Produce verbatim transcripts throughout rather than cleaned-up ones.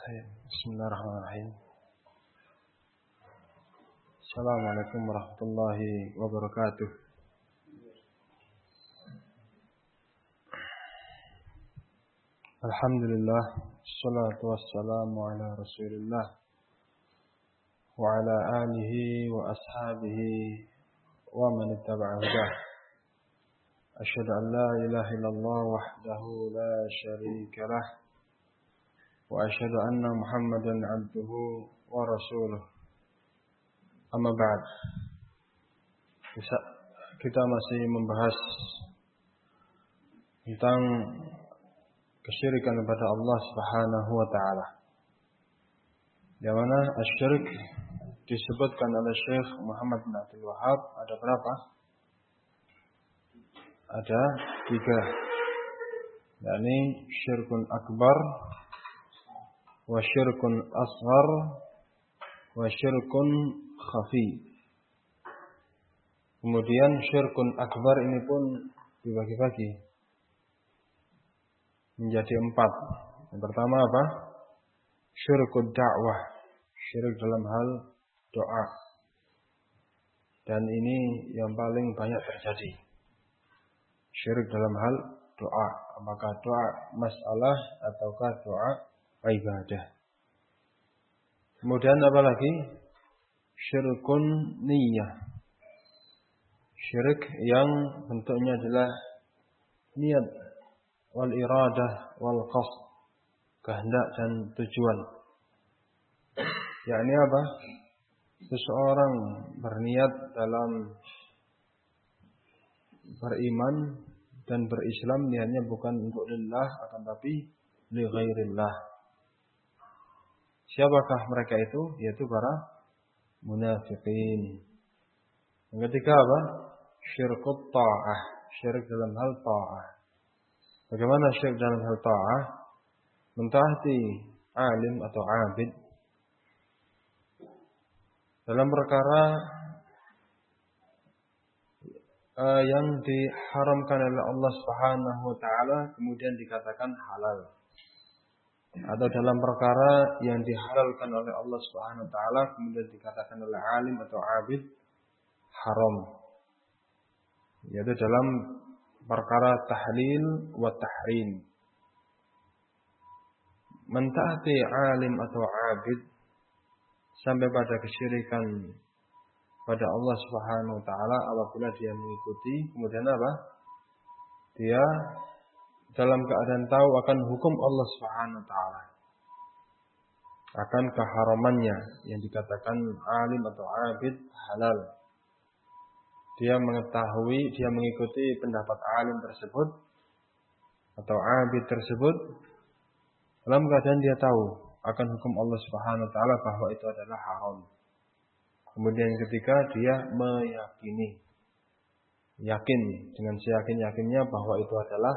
Bismillahirrahmanirrahim. Assalamualaikum warahmatullahi wabarakatuh. Alhamdulillah, salatu wassalamu ala Rasulillah wa ala alihi wa ashabihi wa man ittaba'a hudah. Asyhadu an la ilaha illallah wahdahu la syarika lah wa asyhadu anna Muhammadan abduhu wa rasuluh. Amma ba'd. Kita masih membahas tentang kesyirikan kepada Allah Subhanahu wa taala. Yang mana asyirik disebutkan oleh Syekh Muhammad bin Abdul Wahhab ada berapa? Ada tiga. yakni syirkun akbar, wa syirkun asghar, wa syirkun khafi. Kemudian syirkun akbar ini pun dibagi-bagi menjadi empat. Yang pertama apa? Syirkun da'wah, syirik dalam hal doa. Dan ini yang paling banyak terjadi. Syirik dalam hal doa. Apakah doa masalah ataukah doa ibadah. Kemudian apa lagi? Syirkun niyah. Syirik yang bentuknya adalah niat wal iradah wal qasd, kehendak dan tujuan. Yakni apa? Seseorang berniat dalam beriman dan berislam, niatnya bukan untuk lillah akan tapi li ghairillah. Siapakah mereka itu? Yaitu para munafiqin. Yang ketiga apa? Syirkut ta'ah, syirik dalam hal ta'ah. Bagaimana syirik dalam hal ta'ah? Mentaati alim atau abid dalam perkara uh, yang diharamkan oleh Allah Subhanahu wa taala kemudian dikatakan halal. Atau dalam perkara yang dihalalkan oleh Allah Subhanahu wa taala kemudian dikatakan oleh alim atau abid haram. Yaitu dalam perkara tahlil wa tahrim. Mentaati alim atau abid sampai pada kesyirikan pada Allah Subhanahu wa taala apabila dia mengikuti, kemudian apa? Dia dalam keadaan tahu akan hukum Allah Subhanahu wa taala, akan keharamannya yang dikatakan alim atau abid halal. Dia mengetahui, dia mengikuti pendapat alim tersebut atau abid tersebut dalam keadaan dia tahu akan hukum Allah Subhanahu wa taala bahwa itu adalah haram. Kemudian ketika dia meyakini, yakin dengan seyakin-yakinnya bahwa itu adalah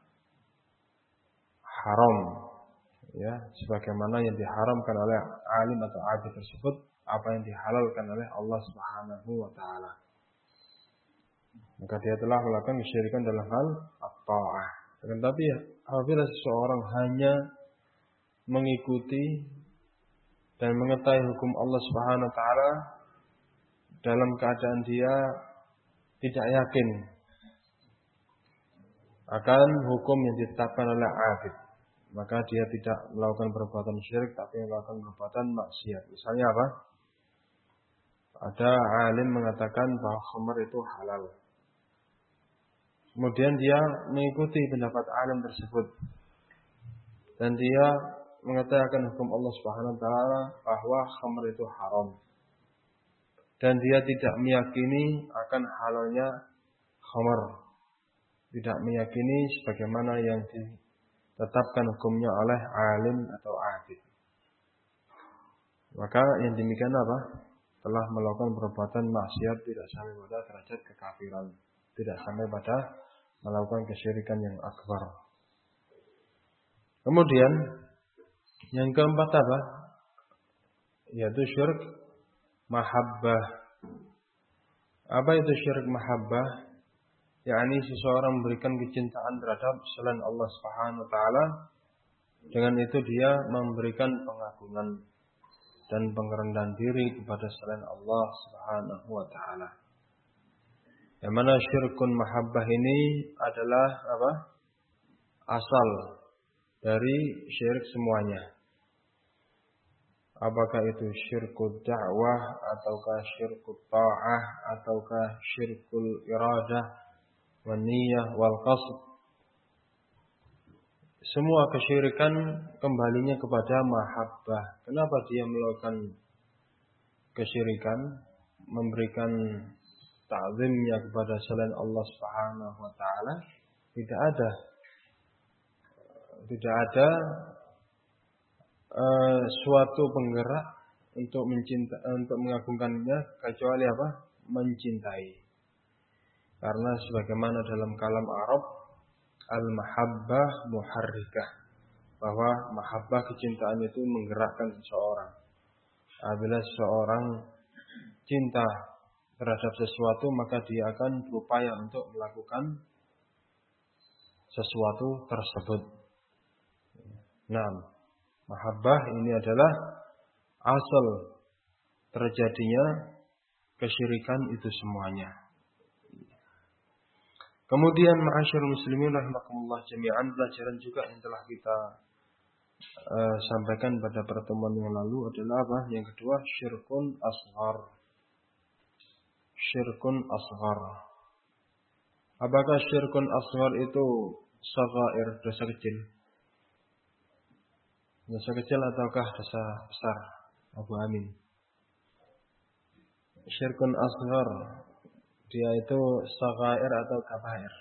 haram, ya, sebagaimana yang diharamkan oleh alim atau abid tersebut, apa yang dihalalkan oleh Allah Subhanahu wa taala. Maka dia telah melakukan kesyirikan dalam hal at-ta'ah. Tetapi apabila seseorang hanya mengikuti dan mengetahui hukum Allah Subhanahu wa taala dalam keadaan dia tidak yakin akan hukum yang ditetapkan oleh abid, maka dia tidak melakukan perbuatan syirik tapi melakukan perbuatan maksiat. Misalnya apa? Ada alim mengatakan bahwa khamr itu halal. Kemudian dia mengikuti pendapat alim tersebut dan dia mengatakan hukum Allah Subhanahu wa taala bahwa khamr itu haram. Dan dia tidak meyakini akan halalnya khamr. Tidak meyakini sebagaimana yang ditetapkan hukumnya oleh alim atau abid. Maka yang demikian apa? Telah melakukan perbuatan maksiat, tidak sampai pada derajat kekafiran. Tidak sampai pada melakukan kesyirikan yang akbar. Kemudian yang keempat apa? Yaitu syirik mahabbah. Apa itu syirik mahabbah? Yakni seseorang memberikan kecintaan terhadap selain Allah Subhanahu wa taala Dengan itu dia memberikan pengagungan dan pengerendahan diri kepada selain Allah Subhanahu wa taala. Yang mana syirkun mahabbah ini adalah apa? Asal dari syirik semuanya. Apakah itu syirkul da'wah ataukah syirkul ta'ah ataukah syirkul iradah wan niyah wal qasd. Semua kesyirikan kembalinya kepada mahabbah. Kenapa dia melakukan kesyirikan, memberikan ta'zimnya kepada selain Allah Subhanahu wa taala? Tidak ada tidak ada uh, suatu penggerak untuk mencinta untuk mengagungkannya kecuali apa? Mencintai. Karena sebagaimana dalam kalam Arab, al-mahabbah muharrikah, bahwa mahabbah kecintaan itu menggerakkan seseorang. Apabila seseorang cinta terhadap sesuatu, maka dia akan berupaya untuk melakukan sesuatu tersebut. Nah, mahabbah ini adalah asal terjadinya kesyirikan itu semuanya. Kemudian ma'asyarul muslimin rahimakumullah jami'an, pelajaran juga yang telah kita uh, sampaikan pada pertemuan yang lalu adalah apa? Yang kedua, syirkun asghar. Syirkun asghar. Apakah syirkun asghar itu shaghair, dosa kecil? Dosa kecil ataukah dosa besar? Abu Amin. Syirkun asghar, dia itu shaghair atau kabair?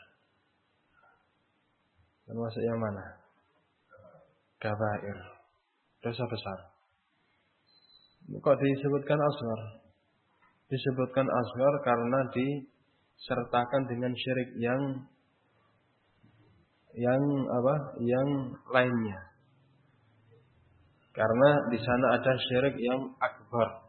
Termasuk yang mana? Kabair. Dosa besar. Kok disebutkan asghar? Disebutkan asghar karena disertakan dengan syirik yang yang apa? Yang lainnya. Karena di sana ada syirik yang akbar.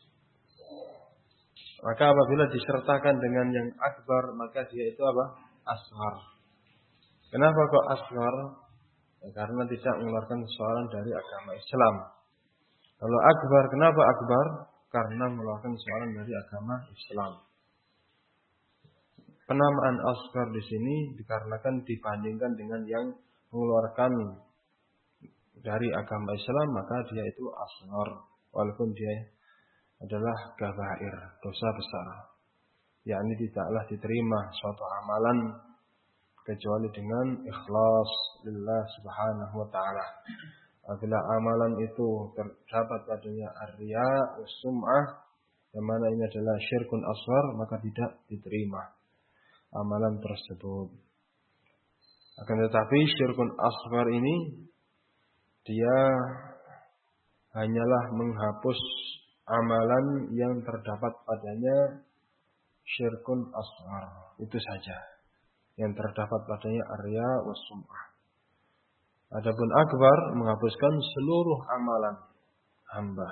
Maka apabila disertakan dengan yang akbar, maka dia itu apa? Asghar. Kenapa kok asghar? Ya, karena tidak mengeluarkan seseorang dari agama Islam. Kalau akbar, kenapa akbar? Karena mengeluarkan seseorang dari agama Islam. Penamaan asghar di sini dikarenakan dibandingkan dengan yang mengeluarkan dari agama Islam, maka dia itu asghar, walaupun dia adalah kabair, dosa besar. Yakni tidaklah diterima suatu amalan kecuali dengan ikhlas lillah subhanahu wa ta'ala. Apabila amalan itu terdapat padanya ar-riya wa sum'ah, yang mana ini adalah syirkun asghar, maka tidak diterima amalan tersebut. Akan tetapi syirkun asghar ini dia hanyalah menghapus amalan yang terdapat padanya syirkun asghar. Itu saja yang terdapat padanya ar-riya wa sum'ah. Adapun akbar menghapuskan seluruh amalan hamba.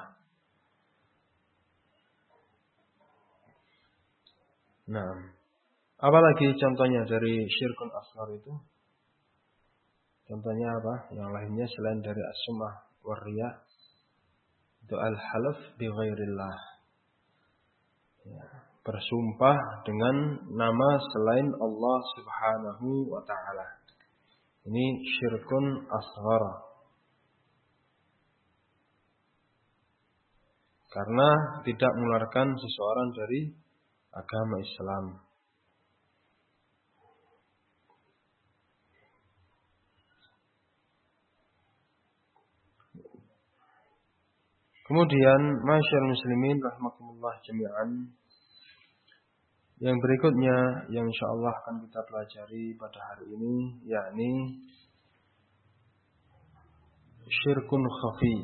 Nah, apalagi contohnya dari syirkun asghar itu? Contohnya apa? Yang lainnya selain dari as-sum'ah wa riya, itu al-halaf bi ghairillah. Ya, bersumpah dengan nama selain Allah Subhanahu wa taala. Ini syirkun asghar. Karena tidak mengeluarkan seseorang dari agama Islam. Kemudian, masyaallah muslimin rahimakumullah jami'an, yang berikutnya yang insyaallah akan kita pelajari pada hari ini, yakni syirkun khafi.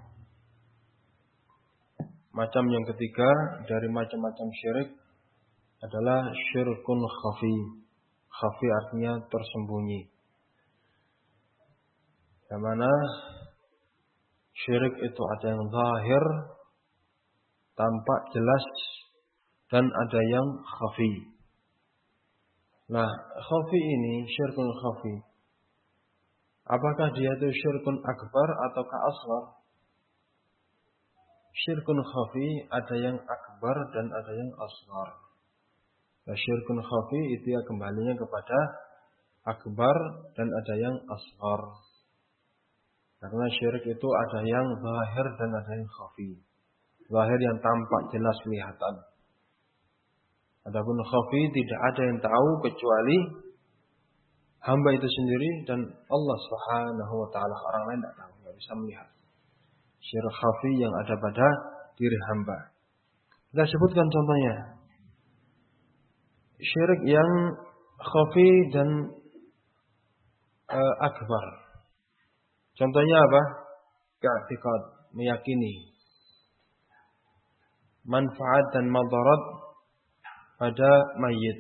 Macam yang ketiga dari macam-macam syirik adalah syirkun khafi. Khafi artinya tersembunyi. Yang mana syirik itu ada yang zahir, tampak jelas, dan ada yang khafi. Nah, khafi ini, syirkun khafi, Apakah dia itu syirkun akbar ataukah asghar? Syirkun khafi ada yang akbar dan ada yang asghar. Nah, syirkun khafi itu ya kembalinya kepada akbar dan ada yang asghar. Karena syirik itu ada yang zahir dan ada yang khafi. Zahir yang tampak jelas kelihatan. Adapun khafi tidak ada yang tahu kecuali hamba itu sendiri dan Allah Subhanahu wa taala. Orang lain tidak tahu, tidak bisa melihat. Syirik khafi yang ada pada diri hamba. Kita sebutkan contohnya. Syirik yang khafi dan uh, akbar. Contohnya apa? I'tiqad, meyakini manfaat dan madarat pada mayit.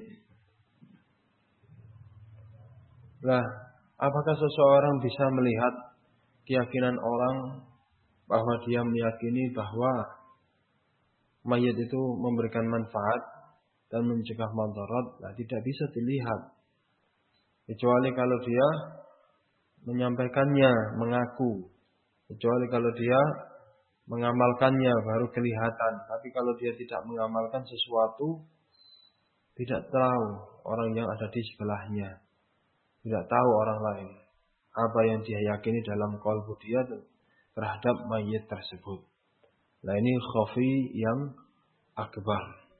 Nah, apakah seseorang bisa melihat keyakinan orang bahwa dia meyakini bahwa mayit itu memberikan manfaat dan mencegah madarat? Nah, tidak bisa dilihat. Kecuali kalau dia menyampaikannya, mengaku. Kecuali kalau dia mengamalkannya baru kelihatan. Tapi kalau dia tidak mengamalkan sesuatu, tidak tahu orang yang ada di sebelahnya. Tidak tahu orang lain apa yang dia yakini dalam qalbu dia terhadap mayit tersebut. Nah, ini khafi yang akbar.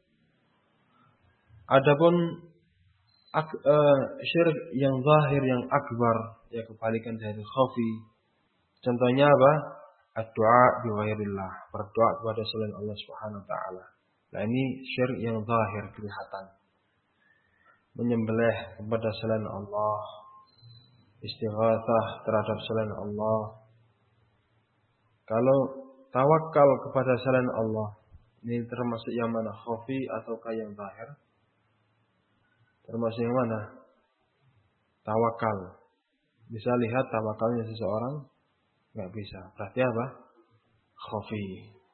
Adapun ak, uh, syirik yang zahir yang akbar, ya kebalikan dari khafi. Contohnya apa? Ad-du'a bi ghairillah, berdoa kepada selain Allah Subhanahu wa taala. Nah, ini syirik yang zahir kelihatan. Menyembelih kepada selain Allah, istighatsah terhadap selain Allah. Kalau tawakal kepada selain Allah, ini termasuk yang mana? Khafi ataukah yang zahir? Termasuk yang mana? Tawakal. Bisa lihat tawakalnya seseorang? Enggak bisa. Berarti apa? Khafi.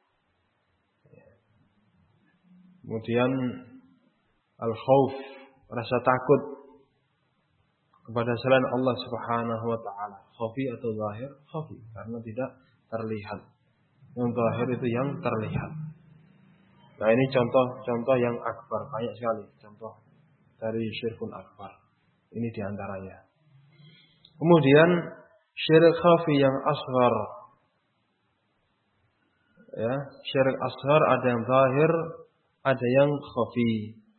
Kemudian al-khauf, rasa takut kepada selain Allah Subhanahu wa taala. Khafi atau zahir? Khafi, karena tidak terlihat. Yang zahir itu yang terlihat. Nah, ini contoh-contoh yang akbar, banyak sekali contoh dari syirkun akbar. Ini diantaranya. Kemudian syirik khafi yang asghar. Ya, syirik asghar ada yang zahir, ada yang khafi.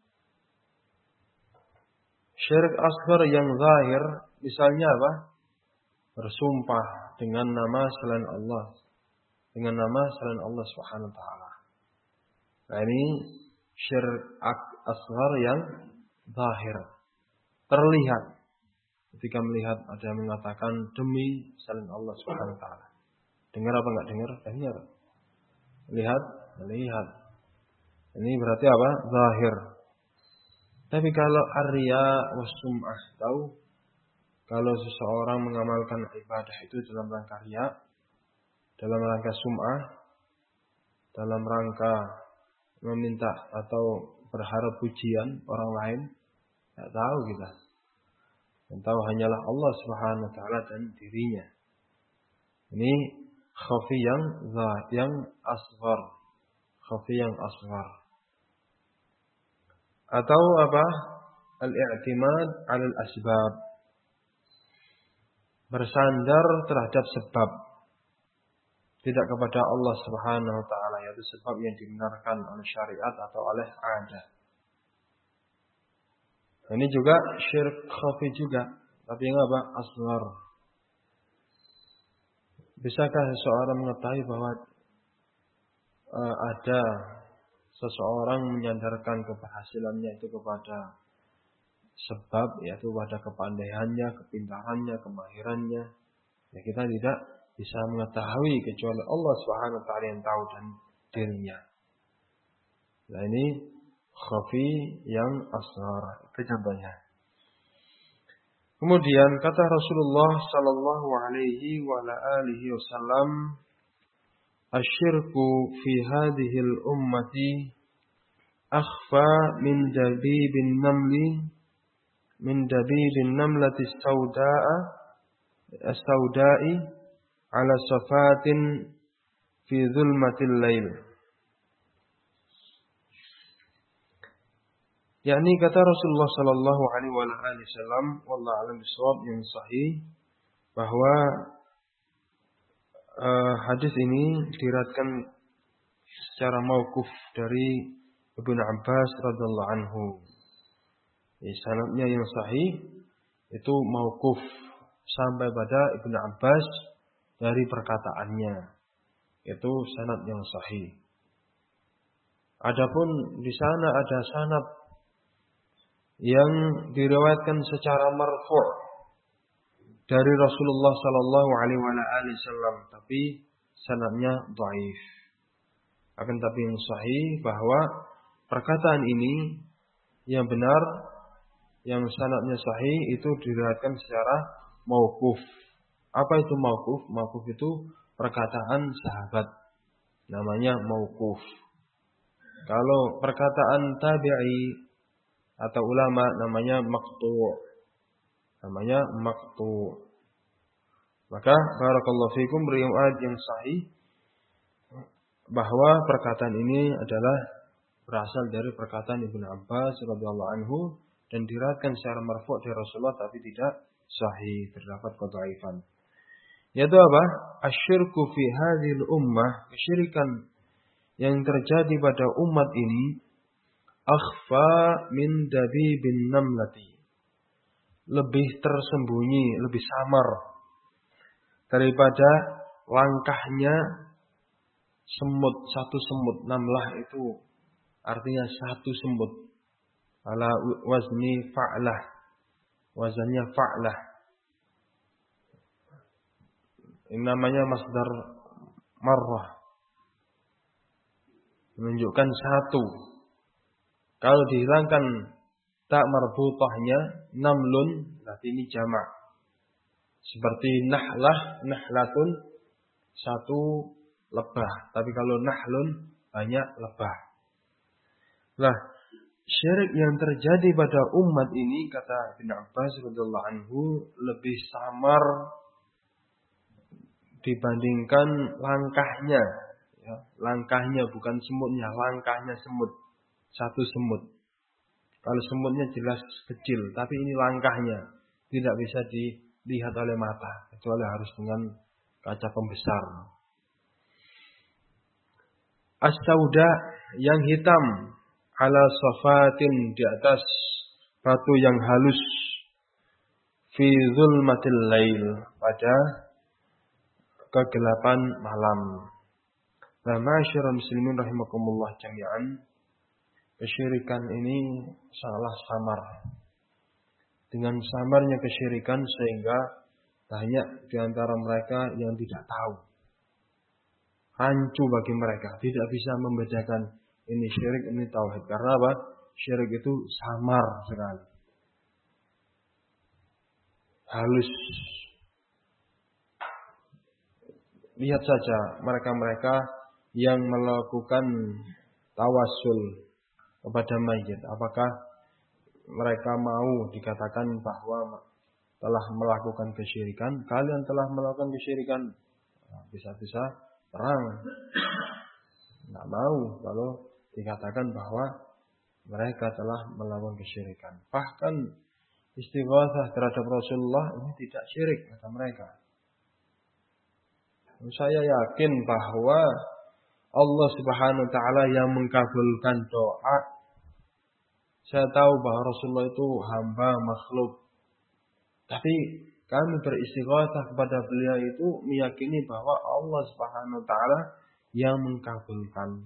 Syirik asghar yang zahir, misalnya apa? Bersumpah dengan nama selain Allah, dengan nama selain Allah Subhanahu wa taala. Nah, ini syirik asghar yang zahir, terlihat. Ketika melihat ada yang mengatakan demi selain Allah Subhanahu wa taala. Dengar apa enggak dengar? Dengar. Lihat, melihat. Ini berarti apa? Zahir. Tapi kalau ar-riya wa sum'ah, tahu? Kalau seseorang mengamalkan ibadah itu dalam rangka riya, dalam rangka sum'ah, dalam rangka meminta atau berharap pujian orang lain, tidak tahu kita. Yang tahu hanyalah Allah Subhanahu wa taala dan dirinya. Ini khafi yang yang asghar. Khafi yang asghar. Atau apa? Al-i'timad 'ala al-asbab. Bersandar terhadap sebab. Tidak kepada Allah Subhanahu wa taala, yaitu sebab yang dibenarkan oleh syariat atau oleh adat. Ini juga syirik khafi juga, tapi yang apa? Asghar. Bisakah seseorang mengetahui bahwa uh, ada seseorang menyandarkan keberhasilannya itu kepada sebab, yaitu pada kepandaiannya, kepintarannya, kemahirannya? Ya, kita tidak bisa mengetahui kecuali Allah Subhanahu wa taala yang tahu dan dirinya. Nah, ini khafi yang asghar, itu contohnya. Kemudian kata Rasulullah sallallahu alaihi wa ala alihi wasallam, "Asyirku fi hadhihi al-ummati akhfa min dabibin namli min dabibin namlati sauda'a as-sauda'i ala safatin fi zulmatil lail. Yakni kata Rasulullah sallallahu alaihi wasallam, wallahu a'lam bishawab, yang sahih bahwa uh, hadis ini diriwayatkan secara mauquf dari Ibnu Abbas radhiyallahu anhu. Ya, sanadnya yang sahih itu mauquf sampai pada Ibnu Abbas dari perkataannya. Itu sanad yang sahih. Adapun di sana ada sanad yang diriwayatkan secara marfu' dari Rasulullah sallallahu alaihi wasallam, tapi sanadnya dhaif. Akan tapi yang sahih bahwa perkataan ini yang benar, yang sanadnya sahih itu diriwayatkan secara mauquf. Apa itu mauquf? Mauquf itu perkataan sahabat. Namanya mauquf. Kalau perkataan tabi'i atau ulama namanya maqtu'. Namanya maqtu'. Maka barakallahu fikum, riwayat yang sahih bahwa perkataan ini adalah berasal dari perkataan Ibnu Abbas radhiyallahu anhu dan diriwayatkan secara marfu' dari Rasulullah tapi tidak sahih, terdapat kedhaifan. Yaitu apa? Asyirku fi hadhil ummah, kesyirikan yang terjadi pada umat ini akhfa min dabibin namlati, lebih tersembunyi, lebih samar daripada langkahnya semut, satu semut. Namlah itu artinya satu semut. Ala wazni fa'lah, wazannya fa'lah. Ini namanya masdar marrah, menunjukkan satu. Kalau dihilangkan tak marbutahnya, namlun, berarti ini jamak. Seperti nahlah, nahlatun, satu lebah. Tapi kalau nahlun, banyak lebah. Lah, syirik yang terjadi pada umat ini, kata Ibnu Abbas radhiyallahu anhu, lebih samar dibandingkan langkahnya. Ya, langkahnya bukan semutnya, langkahnya semut. Satu semut. Kalau semutnya jelas kecil, tapi ini langkahnya tidak bisa dilihat oleh mata, kecuali harus dengan kaca pembesar. As-sauda, yang hitam, ala safatin, di atas batu yang halus, fi zulmatil lail, pada kegelapan malam. Nah, ma'asyiral muslimin rahimakumullah jami'an, kesyirikan ini sangatlah samar. Dengan samarnya kesyirikan sehingga banyak di antara mereka yang tidak tahu. Rancu bagi mereka, tidak bisa membedakan ini syirik, ini tauhid. Karena apa? Syirik itu samar sekali, halus. Lihat saja mereka-mereka yang melakukan tawassul kepada mayit, apakah mereka mau dikatakan bahwa telah melakukan kesyirikan? Kalian telah melakukan kesyirikan, bisa-bisa terang. Tidak mau kalau dikatakan bahwa mereka telah melakukan kesyirikan. Bahkan istighatsah terhadap Rasulullah ini tidak syirik, kata mereka. Saya yakin bahwa Allah Subhanahu wa taala yang mengkabulkan doa. Saya tahu bahwa Rasulullah itu hamba makhluk. Tapi kami beristighatsah kepada beliau itu meyakini bahwa Allah Subhanahu wa taala yang mengkabulkan.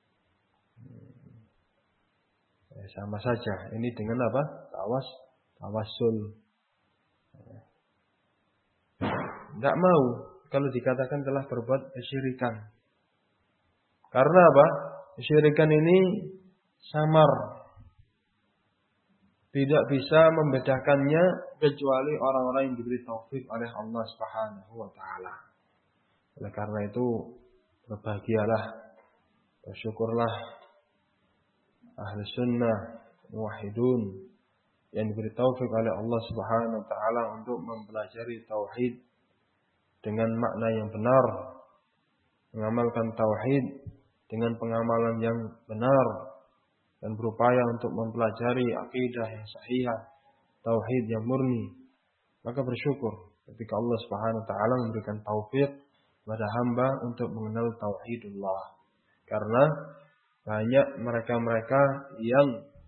Ya, sama saja. Ini dengan apa? Tawas, tawassul. Tidak mau kalau dikatakan telah berbuat kesyirikan. Karena apa? Kesyirikan ini samar. Tidak bisa membedakannya kecuali orang-orang yang diberi taufik oleh Allah Subhanahu wa taala. Oleh karena itu, berbahagialah, bersyukurlah ahli sunnah, muwahhidun yang diberi taufik oleh Allah Subhanahu wa taala untuk mempelajari tauhid dengan makna yang benar, mengamalkan tauhid dengan pengamalan yang benar, dan berupaya untuk mempelajari akidah yang sahih, tauhid yang murni, maka bersyukur ketika Allah Subhanahu wa taala memberikan taufik pada hamba untuk mengenal tauhidullah. Karena banyak mereka-mereka yang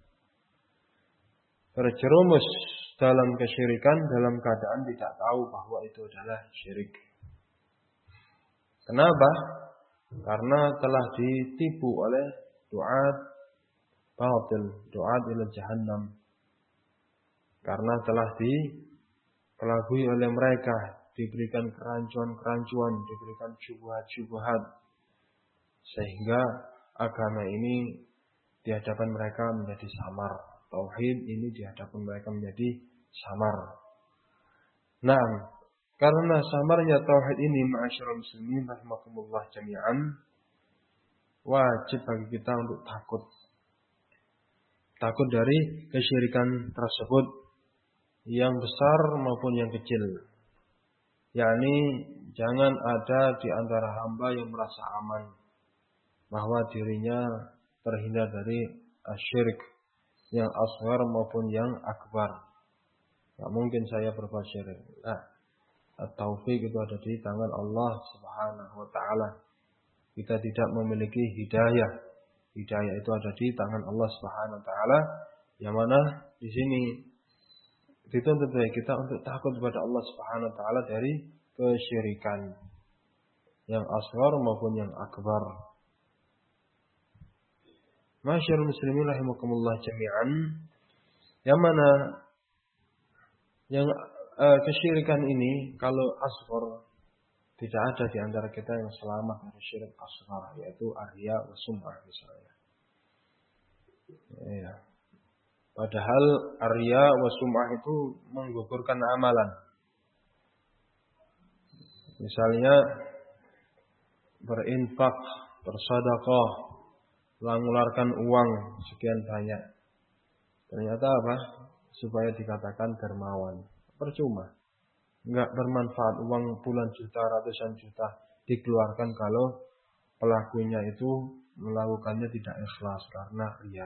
terjerumus dalam kesyirikan dalam keadaan tidak tahu bahwa itu adalah syirik. Kenapa? Karena telah ditipu oleh duat batil, duat ila jahannam. Karena telah dikelabui oleh mereka, diberikan kerancuan-kerancuan, diberikan syubhat-syubhat, sehingga agama ini di hadapan mereka menjadi samar. Tauhid ini di hadapan mereka menjadi samar. Nah, karena samarnya tauhid ini, ma'asyiral muslimin rahimakumullah jami'an, wajib bagi kita untuk takut. Takut dari kesyirikan tersebut, yang besar maupun yang kecil. Yakni jangan ada di antara hamba yang merasa aman bahwa dirinya terhindar dari asyirik yang asghar maupun yang akbar. Tidak mungkin saya berbuat syirik. Nah, at-taufik itu ada di tangan Allah Subhanahu wa taala. Kita tidak memiliki hidayah. Hidayah itu ada di tangan Allah Subhanahu wa taala. Yang mana di sini dituntut dari kita untuk takut kepada Allah Subhanahu wa taala dari kesyirikan yang asghar maupun yang akbar. Masyaallah muslimin rahimakumullah jami'an, yang mana yang uh, kesyirikan ini kalau asghar tidak ada di antara kita yang selamat dari syirik asghar, yaitu arya wa sum'ah misalnya. Ya. Padahal arya wa sum'ah itu menggugurkan amalan. Misalnya berinfak, bersedekah, mengeluarkan uang sekian banyak. Ternyata apa? Supaya dikatakan dermawan. Percuma. Enggak bermanfaat uang puluhan juta, ratusan juta dikeluarkan kalau pelakunya itu melakukannya tidak ikhlas karena riya.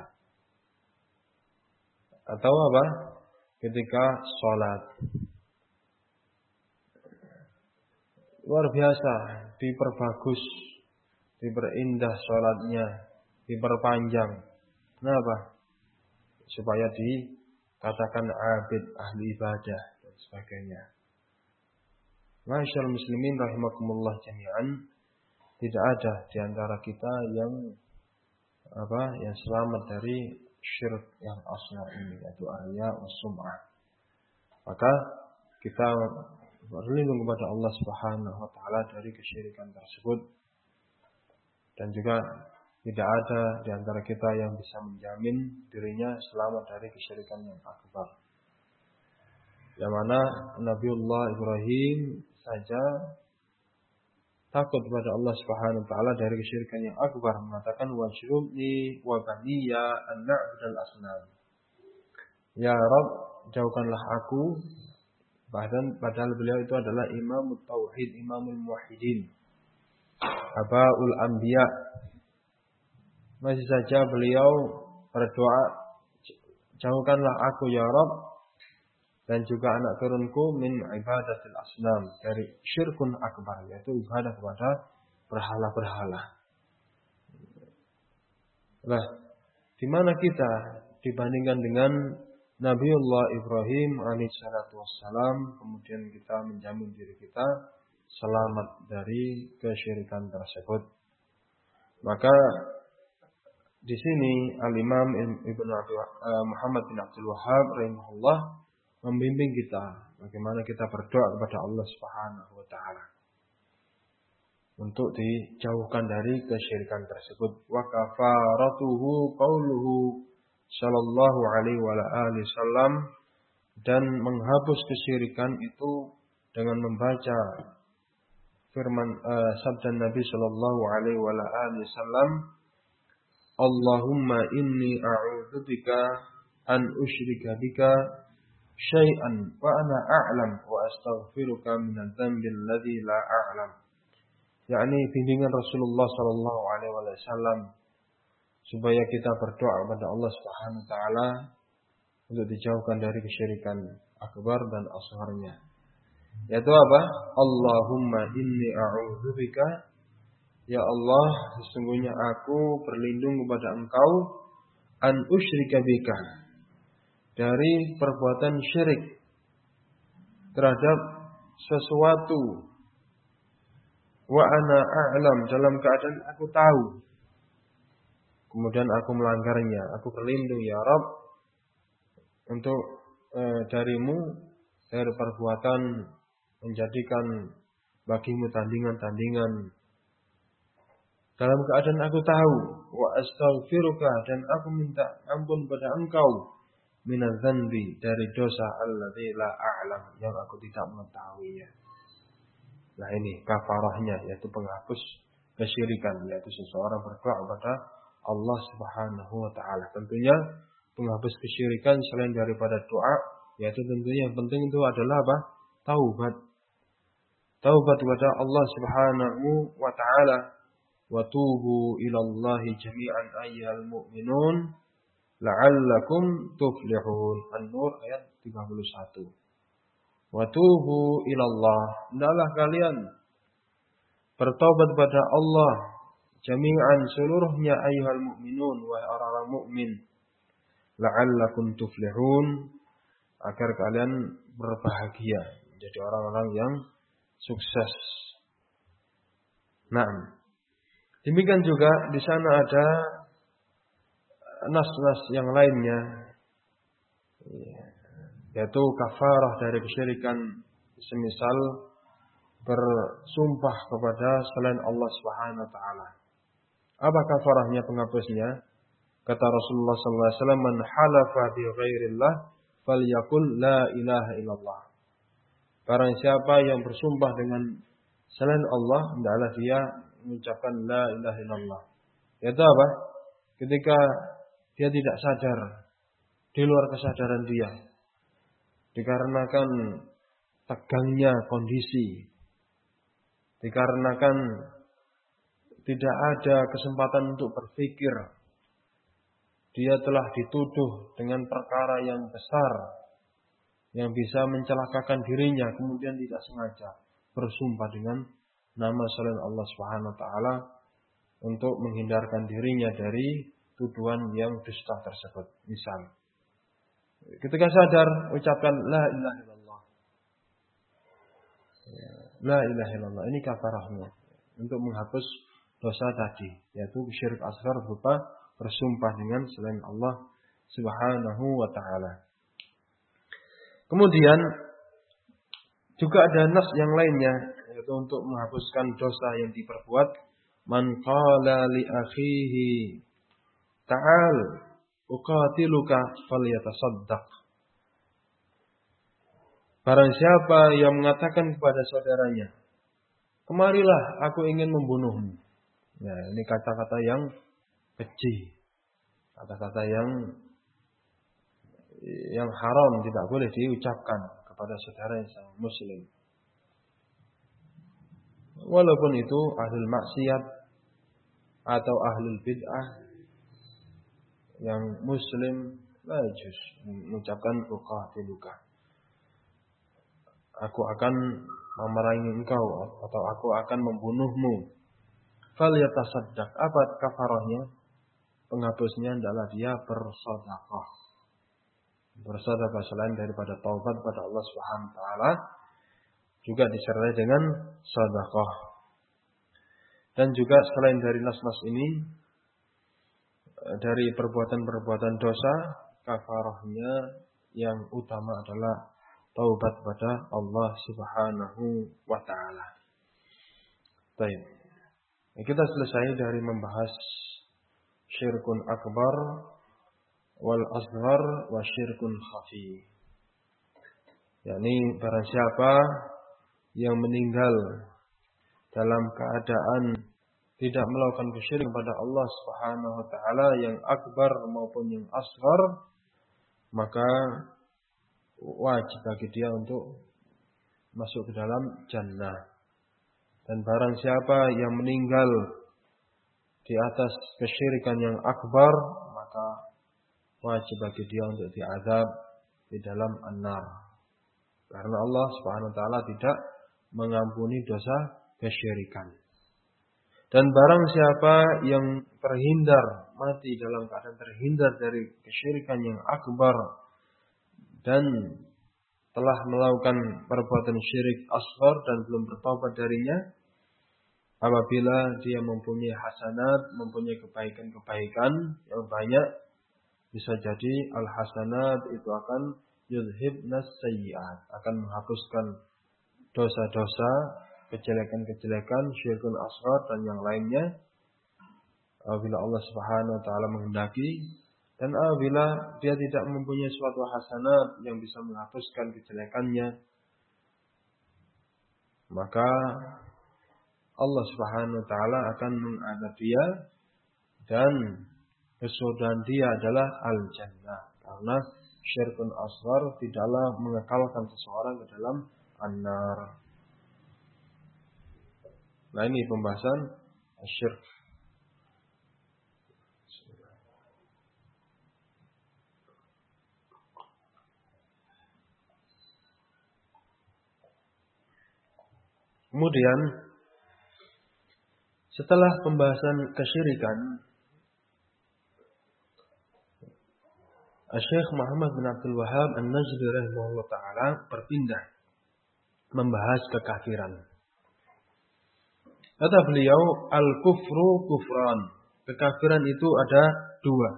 Atau apa? Ketika sholat. Luar biasa. Diperbagus. Diperindah sholatnya. Diperpanjang. Kenapa? Supaya dikatakan abid, ahli ibadah dan sebagainya. Masyaallah muslimin rahimakumullah jami'an, tidak ada di antara kita yang apa? Yang selamat dari syirik yang asghar ini, yaitu arya wa sum'ah. Maka kita berlindung kepada Allah Subhanahu wa taala dari kesyirikan tersebut, dan juga tidak ada di antara kita yang bisa menjamin dirinya selamat dari kesyirikan yang akbar. Yang mana Nabiullah Ibrahim saja takut kepada Allah Subhanahu wa taala dari kesyirikan yang akbar, mengatakan wajrubni wa baniya an na'budal asnam. Ya Rabb, jauhkanlah aku, padahal beliau itu adalah imamut tauhid, imamul muwahhidin, abaul anbiya. Masih saja beliau berdoa, jauhkanlah aku ya Rabb dan juga anak turunku min ibadatil asnam, dari syirkun akbar, yaitu ibadah kepada berhala-berhala. Nah, di mana kita dibandingkan dengan Nabiullah Ibrahim alaihissalatu wassalam, kemudian kita menjamin diri kita selamat dari kesyirikan tersebut. Maka di sini Al-Imam Ibnu Muhammad bin Abdul Wahhab rahimahullah membimbing kita bagaimana kita berdoa kepada Allah Subhanahu wa taala untuk dijauhkan dari kesyirikan tersebut. Wa kafaratuhu qauluhu sallallahu alaihi wa alihi wasallam, dan menghapus kesyirikan itu dengan membaca firman uh, sabda Nabi sallallahu alaihi wa alihi wasallam, Allahumma inni a'udzubika an usyrika bika syai'an wa ana a'lam wa astaghfiruka minadz dzambi alladzi la a'lam. Yakni bimbingan Rasulullah sallallahu alaihi wasallam supaya kita berdoa kepada Allah Subhanahu wa taala untuk dijauhkan dari kesyirikan akbar dan asgharnya. Yaitu apa? Allahumma inni a'udzubika, ya Allah, sesungguhnya aku berlindung kepada Engkau, an usyrika bika, dari perbuatan syirik terhadap sesuatu, wa ana a'lam, dalam keadaan aku tahu, kemudian aku melanggarnya. Aku berlindung ya Rabb untuk eh, darimu dari perbuatan menjadikan bagimu tandingan-tandingan dalam keadaan aku tahu, wa astaghfiruka, dan aku minta ampun pada Engkau, minadz dzambi, dari dosa alladzi la a'lam, yang aku tidak mengetahuinya. Nah ini kafarahnya, yaitu penghapus kesyirikan, yaitu seseorang berdoa kepada Allah Subhanahu wa taala. Tentunya penghapus kesyirikan selain daripada doa, yaitu tentunya yang penting itu adalah apa? Taubat. Taubat kepada Allah Subhanahu wa taala. Wa tubu ilallahi jami'an ayyuhal mu'minun la'allakum tuflihun. An-Nur ayat tiga puluh satu. Wa tubu ilallah, hendaklah kalian bertaubat kepada Allah jami'an, seluruhnya, ayyuhal mu'minun, wahai orang-orang mukmin, la'allakum tuflihun, agar kalian berbahagia, menjadi orang-orang yang sukses. Nah, demikian juga di sana ada nas-nas yang lainnya, yaitu kafarah dari kesyirikan, semisal bersumpah kepada selain Allah Subhanahu wa taala. Apa kafarahnya, penghapusnya? Kata Rasulullah sallallahu alaihi wasallam, "Man halafa bi ghairillah falyaqul la ilaha illallah." Barang siapa yang bersumpah dengan selain Allah, hendaklah dia mengucapkan la ilaha illallah. Yaitu apa? Ketika dia tidak sadar, di luar kesadaran dia, dikarenakan tegangnya kondisi, dikarenakan tidak ada kesempatan untuk berpikir, dia telah dituduh dengan perkara yang besar yang bisa mencelakakan dirinya, kemudian tidak sengaja bersumpah dengan nama selain Allah Subhanahu wa taala untuk menghindarkan dirinya dari tuduhan yang dusta tersebut. Misal, ketika sadar ucapkan la ilaha illallah. La ilaha illallah, ini kafarahnya untuk menghapus dosa tadi, yaitu syirik asghar berupa bersumpah dengan selain Allah Subhanahu wa taala. Kemudian juga ada nas yang lainnya, yaitu untuk menghapuskan dosa yang diperbuat. Man qala li akhihi ta'al uqatiluka falyatasaddaq. Barang siapa yang mengatakan kepada saudaranya, kemarilah aku ingin membunuhmu. Nah, ini kata-kata yang keji, kata-kata yang yang haram, tidak boleh diucapkan kepada saudara yang muslim. Walaupun itu ahlul maksiat atau ahlul bid'ah, yang muslim la yajuz mengucapkan uqatiluka, aku akan memerangi engkau atau aku akan membunuhmu. Falyatasaddaq, apa kafarahnya? Penghapusnya adalah dia bersedekah. Bersedekah selain daripada taubat pada Allah Subhanahu wa taala, juga disertai dengan sedekah. Dan juga selain dari nas-nas ini, dari perbuatan-perbuatan dosa, kafarahnya yang utama adalah taubat pada Allah Subhanahu wa taala. Baik. Kita selesai dari membahas syirkun akbar wal asghar wa syirkun khafi. yakni barang siapa yang meninggal dalam keadaan tidak melakukan kesyirikan kepada Allah Subhanahu wa taala yang akbar maupun yang asghar, maka wajib bagi dia untuk masuk ke dalam jannah. Dan barang siapa yang meninggal di atas kesyirikan yang akbar, maka wajib bagi dia untuk diazab di dalam an-nar. Karena Allah Subhanahu wa taala tidak mengampuni dosa kesyirikan. Dan barang siapa yang terhindar, mati dalam keadaan terhindar dari kesyirikan yang akbar dan telah melakukan perbuatan syirik asghar dan belum bertaubat darinya, apabila dia mempunyai hasanat, mempunyai kebaikan-kebaikan yang banyak, bisa jadi al-hasanat itu akan yudhibnas sayyi'at, akan menghapuskan dosa-dosa, kejelekan-kejelekan, syirkun asghar dan yang lainnya, apabila Allah Subhanahu wa taala menghendaki. Dan apabila dia tidak mempunyai suatu hasanat yang bisa menghapuskan kejelekannya, maka Allah Subhanahu wa taala akan mengadab dia dan kesudahan dia adalah al-jannah. Karena syirkun asghar tidaklah mengekalkan seseorang ke dalam an-nar. Nah, ini pembahasan syirk. Kemudian setelah pembahasan kesyirikan, Syekh Muhammad bin Abdul Wahhab An-Najdi rahimahullah ta'ala berpindah membahas kekafiran. Kata beliau, al-kufru kufran. Kekafiran itu ada dua.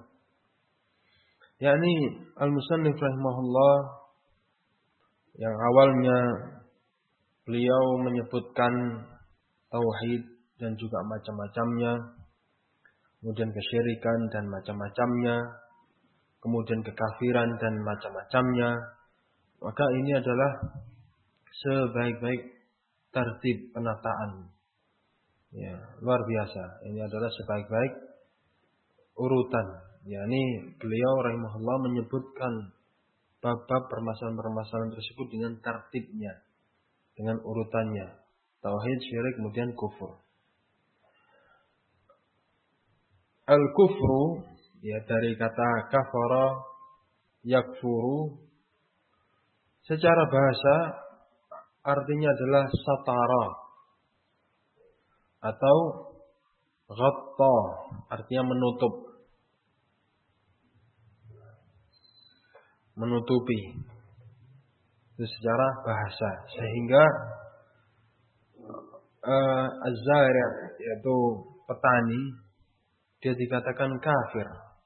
Yakni al-musannif rahimahullah yang awalnya beliau menyebutkan tauhid dan juga macam-macamnya, kemudian kesyirikan dan macam-macamnya, kemudian kekafiran dan macam-macamnya. Maka ini adalah sebaik-baik tertib penataan. Ya, luar biasa. Ini adalah sebaik-baik urutan. yakni beliau rahimahullah menyebutkan bab-bab permasalahan-permasalahan tersebut dengan tertibnya, dengan urutannya. Tauhid, syirik, kemudian kufur. Al-kufru, ya dari kata kafara, yakfuru, secara bahasa artinya adalah satara atau ghatta, artinya menutup, menutupi. Itu secara bahasa. Sehingga uh, az-zari', yaitu petani, dia dikatakan kafir.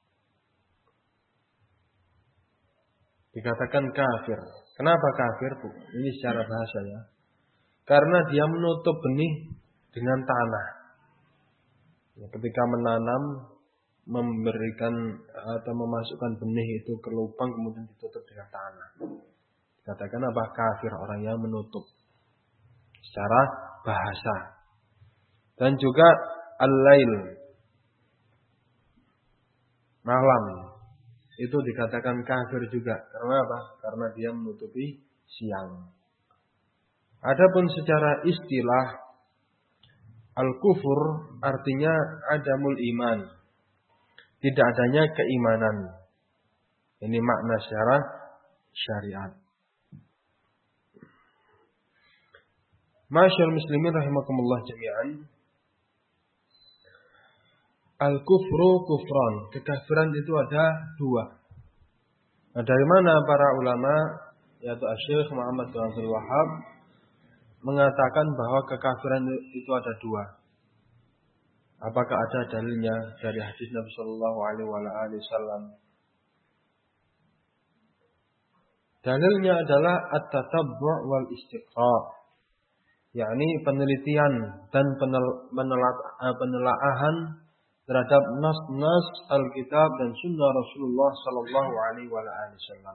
Dikatakan kafir. Kenapa kafir? Ini secara bahasa ya. Karena dia menutup benih dengan tanah. Ya, ketika menanam, memberikan atau memasukkan benih itu ke lubang kemudian ditutup dengan tanah. Dikatakan apa? Kafir, orang yang menutup. Secara bahasa. Dan juga al-lail, malam, itu dikatakan kafir juga. Karena apa? Karena dia menutupi siang. Adapun secara istilah, al-kufur artinya adamul iman, tidak adanya keimanan. Ini makna secara syariat. Masyaallah muslimin rahimakumullah jami'an. Al-kufru kufran. Kekafiran itu ada dua. Nah, dari mana para ulama, yaitu Syekh Muhammad bin Abdul Wahhab, mengatakan bahwa kekafiran itu ada dua? Apakah ada dalilnya dari hadis Nabi Shallallahu Alaihi Wasallam? Dalilnya adalah at-tatabbu' wal istiqra', yakni penelitian dan penelaahan terhadap nas-nas Alkitab dan Sunnah Rasulullah Sallallahu Alaihi Wasallam.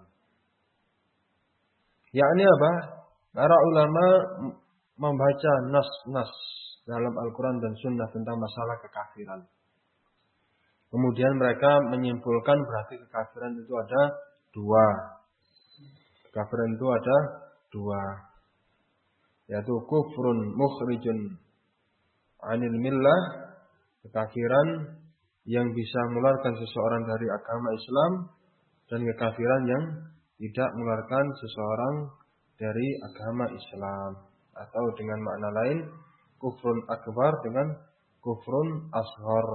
Yakni apa? Para ulama membaca nas-nas dalam Al-Quran dan Sunnah tentang masalah kekafiran. Kemudian mereka menyimpulkan berarti kekafiran itu ada dua. Kekafiran itu ada dua, yaitu kufrun mukhrijun anil millah, kekafiran yang bisa mengeluarkan seseorang dari agama Islam, dan kekafiran yang tidak mengeluarkan seseorang dari agama Islam. Atau dengan makna lain, kufrun akbar dengan kufrun ashar.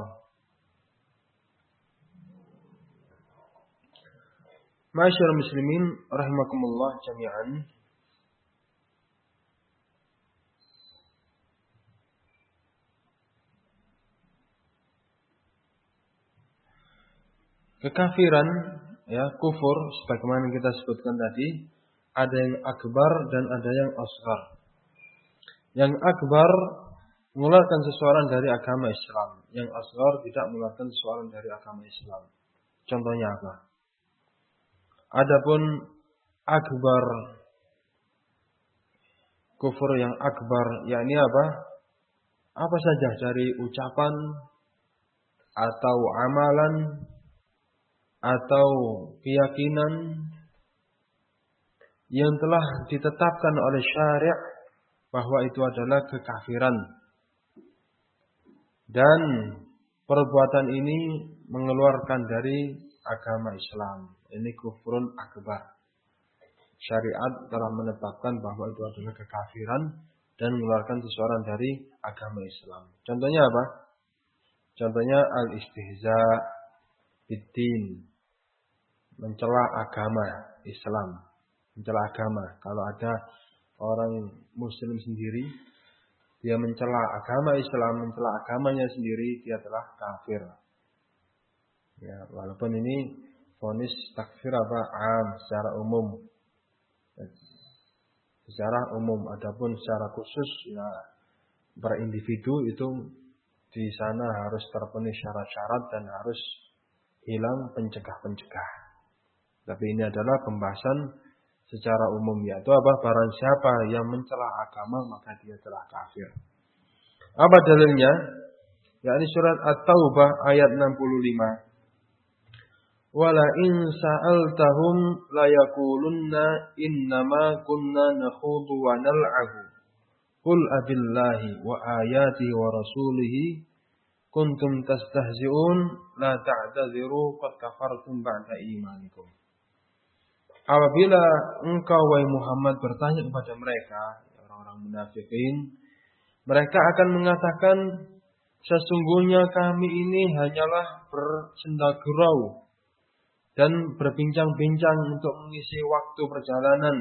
Ma'asyiral muslimin rahimakumullah jami'an. Kekafiran, ya, kufur sebagaimana kita sebutkan tadi, ada yang akbar dan ada yang asghar. Yang akbar mengeluarkan seseorang dari agama Islam, yang asghar tidak mengeluarkan seseorang dari agama Islam. Contohnya apa? Adapun akbar, kufur yang akbar, yakni apa? Apa saja dari ucapan atau amalan atau keyakinan yang telah ditetapkan oleh syariat bahwa itu adalah kekafiran, dan perbuatan ini mengeluarkan dari agama Islam. Ini kufrun akbar. Syariat telah menetapkan bahwa itu adalah kekafiran dan mengeluarkan seseorang dari agama Islam. Contohnya apa? Contohnya al-istihza biddin, mencela agama Islam, mencela agama. Kalau ada orang muslim sendiri, dia mencela agama Islam, mencela agamanya sendiri, dia telah kafir. Ya, walaupun ini vonis takfir apa am, secara umum, secara umum. Adapun secara khusus, ya, per individu itu di sana harus terpenuhi syarat-syarat dan harus hilang pencegah-pencegah. Tapi ini adalah pembahasan secara umum, yaitu apa? Barang siapa yang mencela agama maka dia telah kafir. Apa dalilnya? Yakni surat At-Taubah ayat enam puluh lima. Wala in sa'altahum la yaqulunna innama kunna nakhudu wa nal'abu. Qul abillahi wa ayatihi wa rasulihi kuntum tastahzi'un la ta'tadziru qad kafartum ba'da imanikum. Apabila engkau wahai Muhammad bertanya kepada mereka, orang-orang munafikin, mereka akan mengatakan, sesungguhnya kami ini hanyalah bersenda gurau dan berbincang-bincang untuk mengisi waktu perjalanan.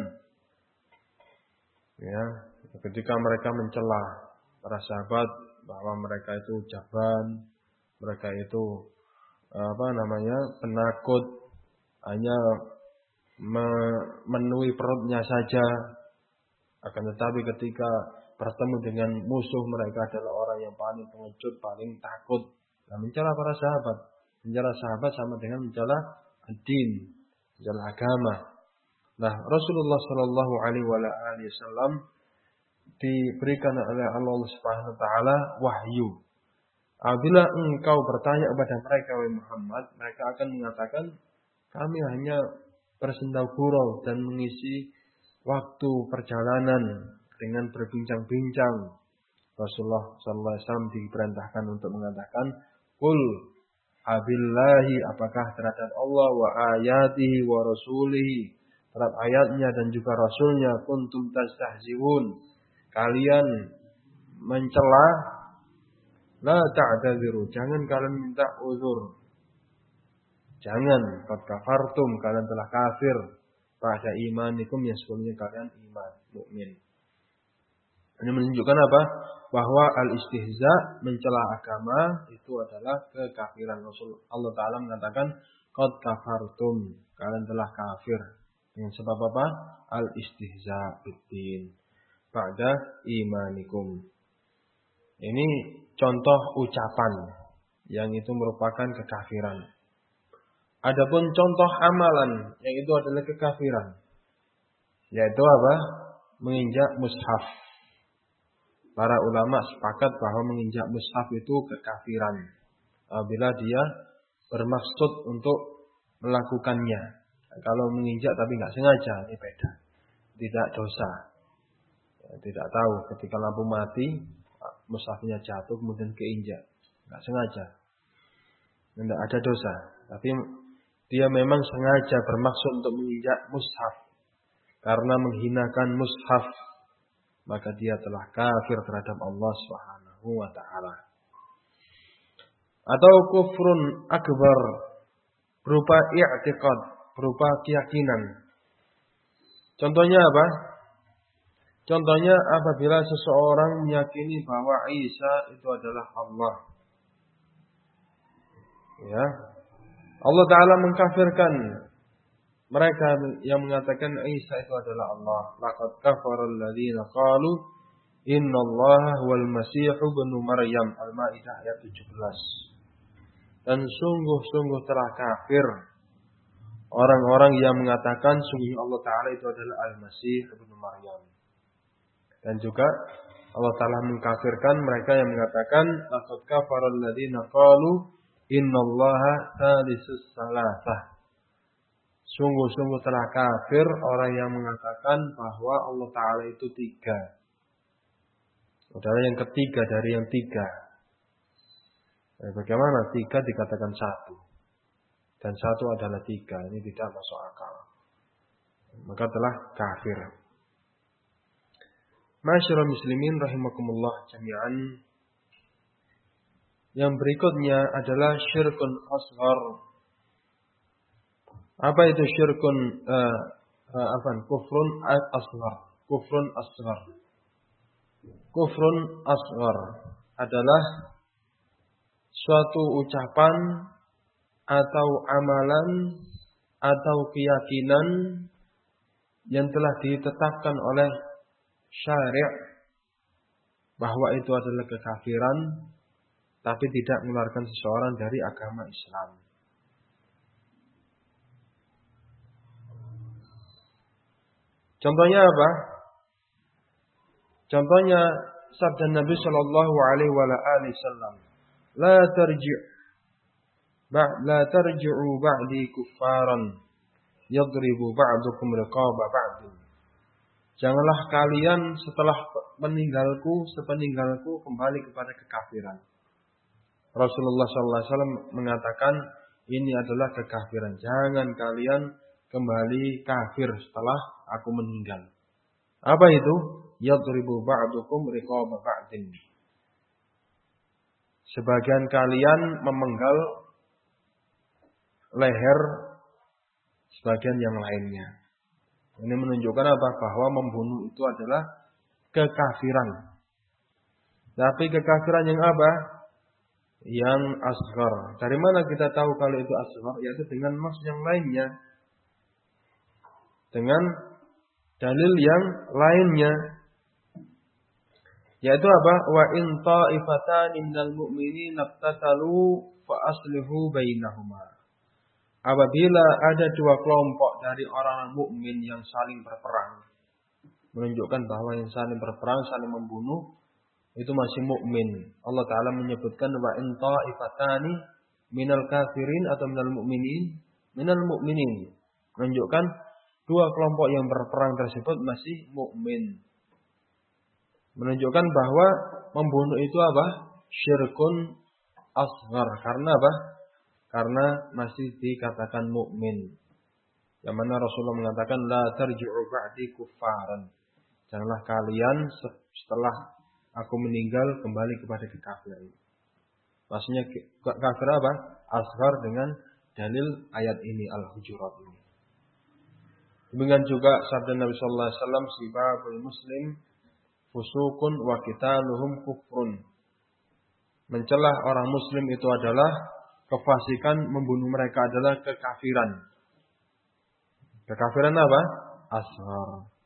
Ya, ketika mereka mencela para sahabat bahwa mereka itu jaban, mereka itu apa namanya penakut, hanya memenuhi perutnya saja. Akan tetapi ketika bertemu dengan musuh, mereka adalah orang yang paling pengecut, paling takut. Nah, mencela para sahabat, mencela sahabat sama dengan mencela ad-din, mencela agama. Nah, Rasulullah Shallallahu Alaihi Wasallam diberikan oleh Allah Subhanahu Wa Taala wahyu. Apabila engkau bertanya kepada mereka, wahai Muhammad, mereka akan mengatakan, kami hanya bersenda gurau dan mengisi waktu perjalanan dengan berbincang-bincang. Rasulullah Sallallahu Alaihi Wasallam diperintahkan untuk mengatakan, Qul abillahi, apakah terhadap Allah, wa ayatihi wa rasulihi, terhadap ayatnya dan juga rasulnya, kuntum tastahzi'un, kalian mencela, la ta'tadziru, jangan kalian minta uzur. Jangan, qad kafartum, kalian telah kafir pada imanikum, yang sebelumnya kalian iman, mukmin. Ini menunjukkan apa? Bahwa al-istihza, mencela agama, itu adalah kekafiran. Rasul Allah Ta'ala mengatakan, qad kafartum, kalian telah kafir. Dengan sebab apa? Al-istihza biddin, pada imanikum. Ini contoh ucapan yang itu merupakan kekafiran. Adapun contoh amalan yang itu adalah kekafiran, yaitu apa? Menginjak mushaf. Para ulama sepakat bahwa menginjak mushaf itu kekafiran apabila dia bermaksud untuk melakukannya. Kalau menginjak tapi nggak sengaja, ini beda. Tidak dosa. Ya, tidak tahu ketika lampu mati, mushafnya jatuh kemudian keinjak. Nggak sengaja. Tidak ada dosa. Tapi dia memang sengaja bermaksud untuk menginjak mushaf. Karena menghinakan mushaf. Maka dia telah kafir terhadap Allah Subhanahu wa ta'ala. Atau kufrun akbar. Berupa i'tiqad. Berupa keyakinan. Contohnya apa? Contohnya apabila seseorang meyakini bahwa Isa itu adalah Allah. Ya. Allah Ta'ala mengkafirkan mereka yang mengatakan Isa itu adalah Allah. Laqad kafara alladziina qalu innallaha huwal masiih ibnu Maryam. Al-Maidah ayat tujuh belas. Dan sungguh-sungguh telah kafir orang-orang yang mengatakan sungguh Allah Ta'ala itu adalah Al-Masih ibnu Maryam. Dan juga Allah Ta'ala mengkafirkan mereka yang mengatakan laqad kafara alladziina qalu innallaha tsalisus salasah. Sungguh-sungguh telah kafir orang yang mengatakan bahwa Allah Ta'ala itu tiga. Adalah yang ketiga dari yang tiga. Eh, bagaimana tiga dikatakan satu? Dan satu adalah tiga. Ini tidak masuk akal. Maka telah kafir. Masyarul muslimin rahimakumullah jami'an. Yang berikutnya adalah syirkun asghar. Apa itu syirkun uh, uh, apa? Kufrun asghar. Kufrun asghar. Kufrun asghar adalah suatu ucapan atau amalan atau keyakinan yang telah ditetapkan oleh syariat bahwa itu adalah kekafiran, tapi tidak mengeluarkan seseorang dari agama Islam. Contohnya apa? Contohnya sabda Nabi Shallallahu Alaihi Wasallam, "La tarji' la tarji'u ba'di kuffaran, yadribu ba'dukum riqaba ba'din." Janganlah kalian setelah meninggalku, sepeninggalku kembali kepada kekafiran. Rasulullah Shallallahu Alaihi Wasallam mengatakan ini adalah kekafiran. Jangan kalian kembali kafir setelah aku meninggal. Apa itu? Yadribu ba'dukum riqaba ba'din. Sebagian kalian memenggal leher sebagian yang lainnya. Ini menunjukkan apa? Bahwa membunuh itu adalah kekafiran. Tapi kekafiran yang apa? Yang asghar. Dari mana kita tahu kalau itu asghar? Yaitu dengan nas yang lainnya. Dengan dalil yang lainnya. Yaitu apa? Wa in ta'ifatan minal mu'minin iqtatalu fa aslihu bainahuma. Apabila ada dua kelompok dari orang mukmin yang saling berperang, menunjukkan bahwa yang saling berperang, saling membunuh itu masih mukmin. Allah Ta'ala menyebutkan wa in ta'ifatani minal kafirin atau minal mu'minin, minal mu'minin. Menunjukkan dua kelompok yang berperang tersebut masih mukmin. Menunjukkan bahwa membunuh itu apa? Syirkun asghar. Karena apa? Karena masih dikatakan mukmin. Yang mana Rasulullah mengatakan la tarji'u ba'di kuffaran. Janganlah kalian setelah aku meninggal kembali kepada kekafiran. Maksudnya kafir apa? Asghar dengan dalil ayat ini Al-Hujurat ini. Demikian juga sabda Nabi sallallahu alaihi wasallam sibabul muslim fusukun wa qitaluhum kufrun. Mencelah orang muslim itu adalah kefasikan, membunuh mereka adalah kekafiran. Kekafiran apa? Asghar.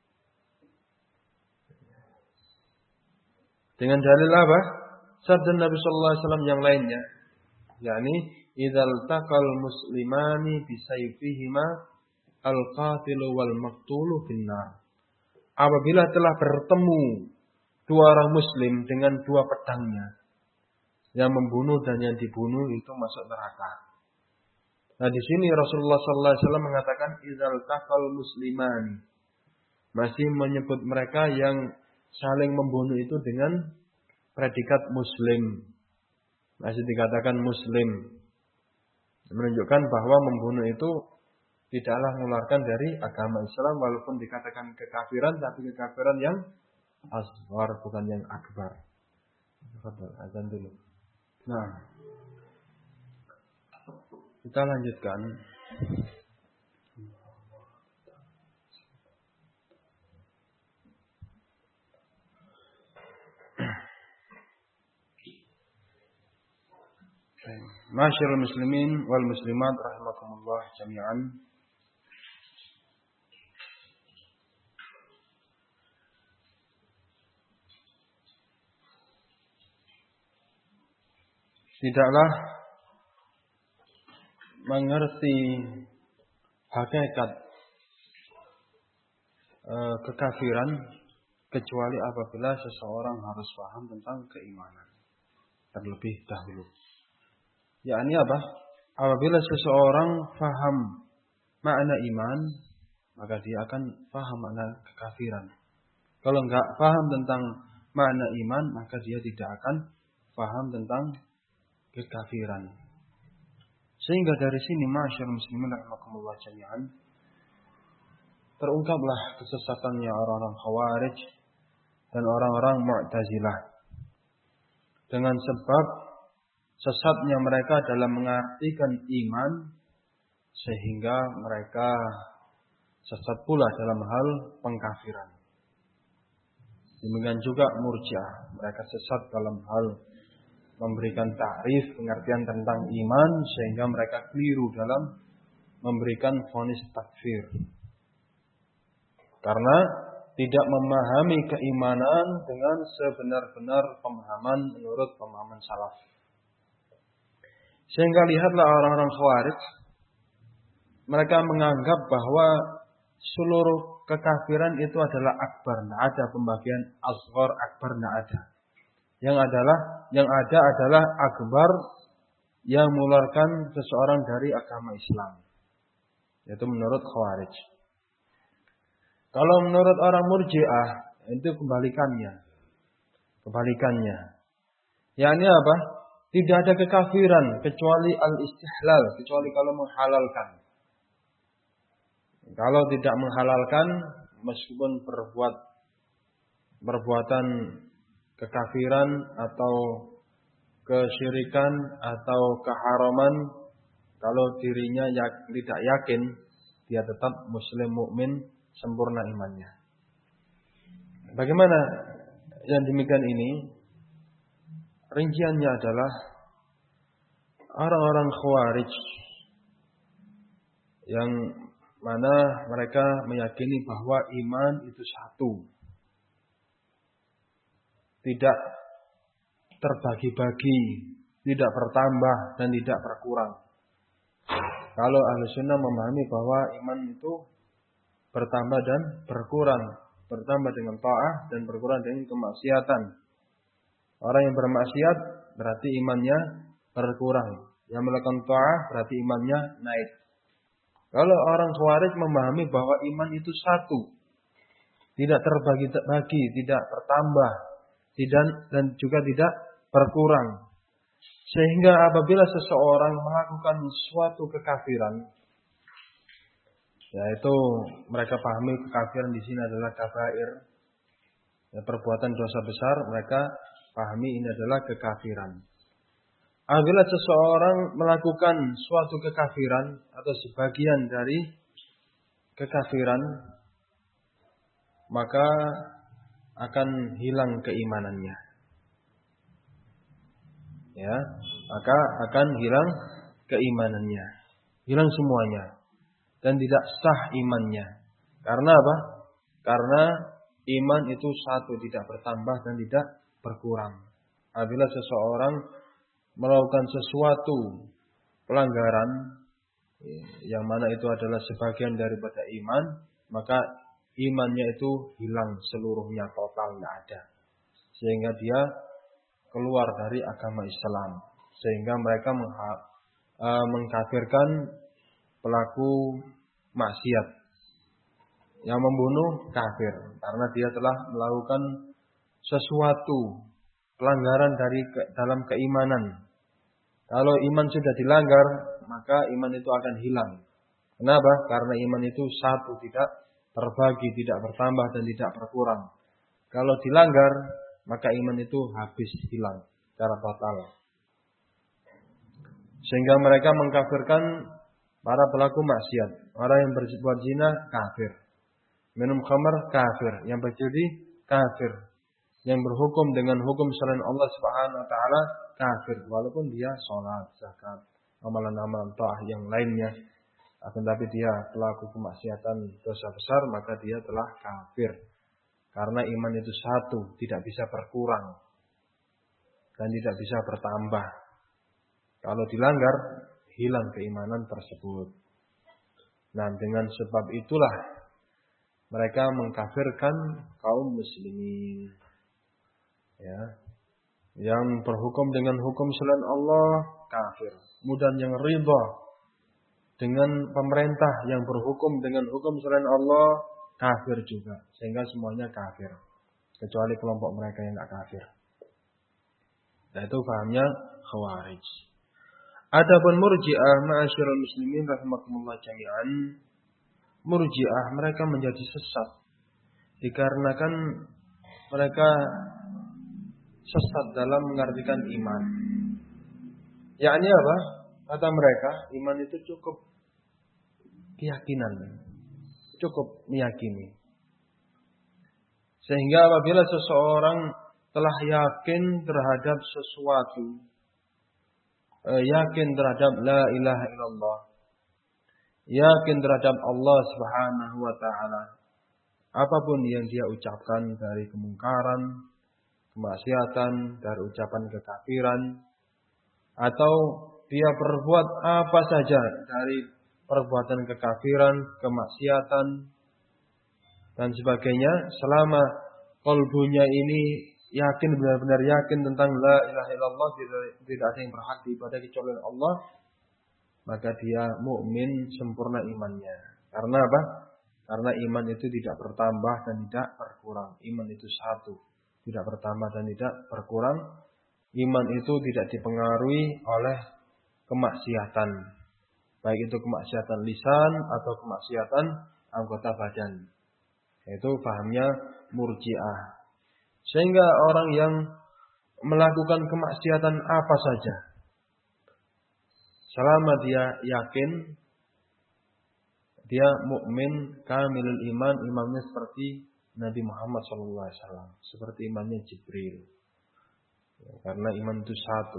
Dengan dalil apa? Sabda Nabi sallallahu alaihi wasallam yang lainnya, yakni idzal taqal muslimani bisayfihima al-qatilu wal maqtulu finnar. Apabila telah bertemu dua orang muslim dengan dua pedangnya, yang membunuh dan yang dibunuh itu masuk neraka. Nah, di sini Rasulullah sallallahu alaihi wasallam mengatakan idzal taqal muslimani. Masih menyebut mereka yang saling membunuh itu dengan predikat muslim. Masih dikatakan muslim. Menunjukkan bahwa membunuh itu tidaklah mengeluarkan dari agama Islam walaupun dikatakan kekafiran, tapi kekafiran yang asghar bukan yang akbar. Azan dulu. Nah, kita lanjutkan. Masyarul muslimin wal muslimat rahimakumullah jami'an. Tidaklah mengerti hakikat e, kekafiran kecuali apabila seseorang harus paham tentang keimanan terlebih dahulu. Yakni apa? Apabila seseorang paham makna iman, maka dia akan paham makna kekafiran. Kalau enggak paham tentang makna iman, maka dia tidak akan paham tentang kekafiran. Sehingga dari sini masyarul muslimin rahimakumullah jami'an, terungkaplah kesesatannya orang-orang Khawarij dan orang-orang Mu'tazilah. Dengan sebab sesatnya mereka dalam mengartikan iman, sehingga mereka sesat pula dalam hal pengkafiran. Demikian juga Murji'ah, mereka sesat dalam hal memberikan ta'rif pengertian tentang iman, sehingga mereka keliru dalam memberikan vonis takfir. Karena tidak memahami keimanan dengan sebenar-benar pemahaman menurut pemahaman salaf. Sehingga lihatlah orang-orang Khawarij, mereka menganggap bahwa seluruh kekafiran itu adalah akbar, tidak ada pembagian asghar akbar, tidak ada. Yang adalah yang ada adalah akbar yang mengeluarkan seseorang dari agama Islam. Yaitu menurut Khawarij. Kalau menurut orang Murji'ah itu kebalikannya. Kebalikannya. Yakni apa? Tidak ada kekafiran kecuali al-istihlal, kecuali kalau menghalalkan. Kalau tidak menghalalkan, meskipun berbuat perbuatan kekafiran atau kesyirikan atau keharaman, kalau dirinya tidak yakin, dia tetap muslim mukmin sempurna imannya. Bagaimana yang demikian ini? Rinciannya adalah orang-orang Khawarij yang mana mereka meyakini bahwa iman itu satu, tidak terbagi-bagi, tidak bertambah dan tidak berkurang. Kalau Ahlussunnah memahami bahwa iman itu bertambah dan berkurang, bertambah dengan ta'ah dan berkurang dengan kemaksiatan. Orang yang bermaksiat berarti imannya berkurang, yang melakukan ta'ah berarti imannya naik. Kalau orang Khawarij memahami bahwa iman itu satu, tidak terbagi-bagi, tidak bertambah, tidak dan juga tidak berkurang. Sehingga apabila seseorang melakukan suatu kekafiran, yaitu mereka pahami kekafiran di sini adalah kabair, ya, perbuatan dosa besar, mereka pahami ini adalah kekafiran. Apabila seseorang melakukan suatu kekafiran atau sebagian dari kekafiran, maka akan hilang keimanannya. Ya, maka akan hilang keimanannya. Hilang semuanya. Dan tidak sah imannya. Karena apa? Karena iman itu satu, tidak bertambah dan tidak berkurang. Apabila seseorang melakukan sesuatu pelanggaran yang mana itu adalah sebagian daripada iman, maka imannya itu hilang seluruhnya, total tidak ada. Sehingga dia keluar dari agama Islam. Sehingga mereka mengkafirkan pelaku maksiat. Yang membunuh kafir karena dia telah melakukan sesuatu pelanggaran dari ke, dalam keimanan. Kalau iman sudah dilanggar, maka iman itu akan hilang. Kenapa? Karena iman itu satu, tidak terbagi, tidak bertambah dan tidak berkurang. Kalau dilanggar, maka iman itu habis hilang secara total. Sehingga mereka mengkafirkan para pelaku maksiat. Orang yang berbuat zina kafir. Minum khamar kafir. Yang berjudi kafir. Yang berhukum dengan hukum selain Allah Subhanahu wa taala kafir, walaupun dia sholat, zakat, amalan-amalan taat yang lainnya. Akan tapi dia pelaku kemaksiatan dosa besar, maka dia telah kafir. Karena iman itu satu, tidak bisa berkurang dan tidak bisa bertambah. Kalau dilanggar, hilang keimanan tersebut. Nah, dengan sebab itulah mereka mengkafirkan kaum muslimin. Ya, yang berhukum dengan hukum selain Allah kafir. Kemudian yang ridha dengan pemerintah yang berhukum dengan hukum selain Allah kafir juga. Sehingga semuanya kafir, kecuali kelompok mereka yang tidak kafir. Nah, itu pahamnya Khawarij. Adapun Murji'ah, ma'asyiral muslimin rahimakumullah jami'an, Murji'ah mereka menjadi sesat dikarenakan mereka sesat dalam mengartikan iman. Yakni apa? Kata mereka, iman itu cukup keyakinan. Cukup meyakini. Sehingga apabila seseorang telah yakin terhadap sesuatu, eh, yakin terhadap la ilaha illallah, yakin terhadap Allah Subhanahu wa taala, apapun yang dia ucapkan dari kemungkaran, kemaksiatan, dari ucapan kekafiran, atau dia berbuat apa saja dari perbuatan kekafiran, kemaksiatan, dan sebagainya, selama qalbunya ini yakin, benar-benar yakin tentang la ilaha illallah, tidak, tidak ada yang berhak diibadahi kecuali Allah, maka dia mukmin sempurna imannya. Karena apa? Karena iman itu tidak bertambah dan tidak berkurang. Iman itu satu, tidak bertambah dan tidak berkurang. Iman itu tidak dipengaruhi oleh kemaksiatan, baik itu kemaksiatan lisan atau kemaksiatan anggota badan. Itu pahamnya Murji'ah. Sehingga orang yang melakukan kemaksiatan apa saja, selama dia yakin, dia mukmin kamilul iman, imannya seperti Nabi Muhammad shallallahu alaihi wasallam, seperti imannya Jibril. Ya, karena iman itu satu.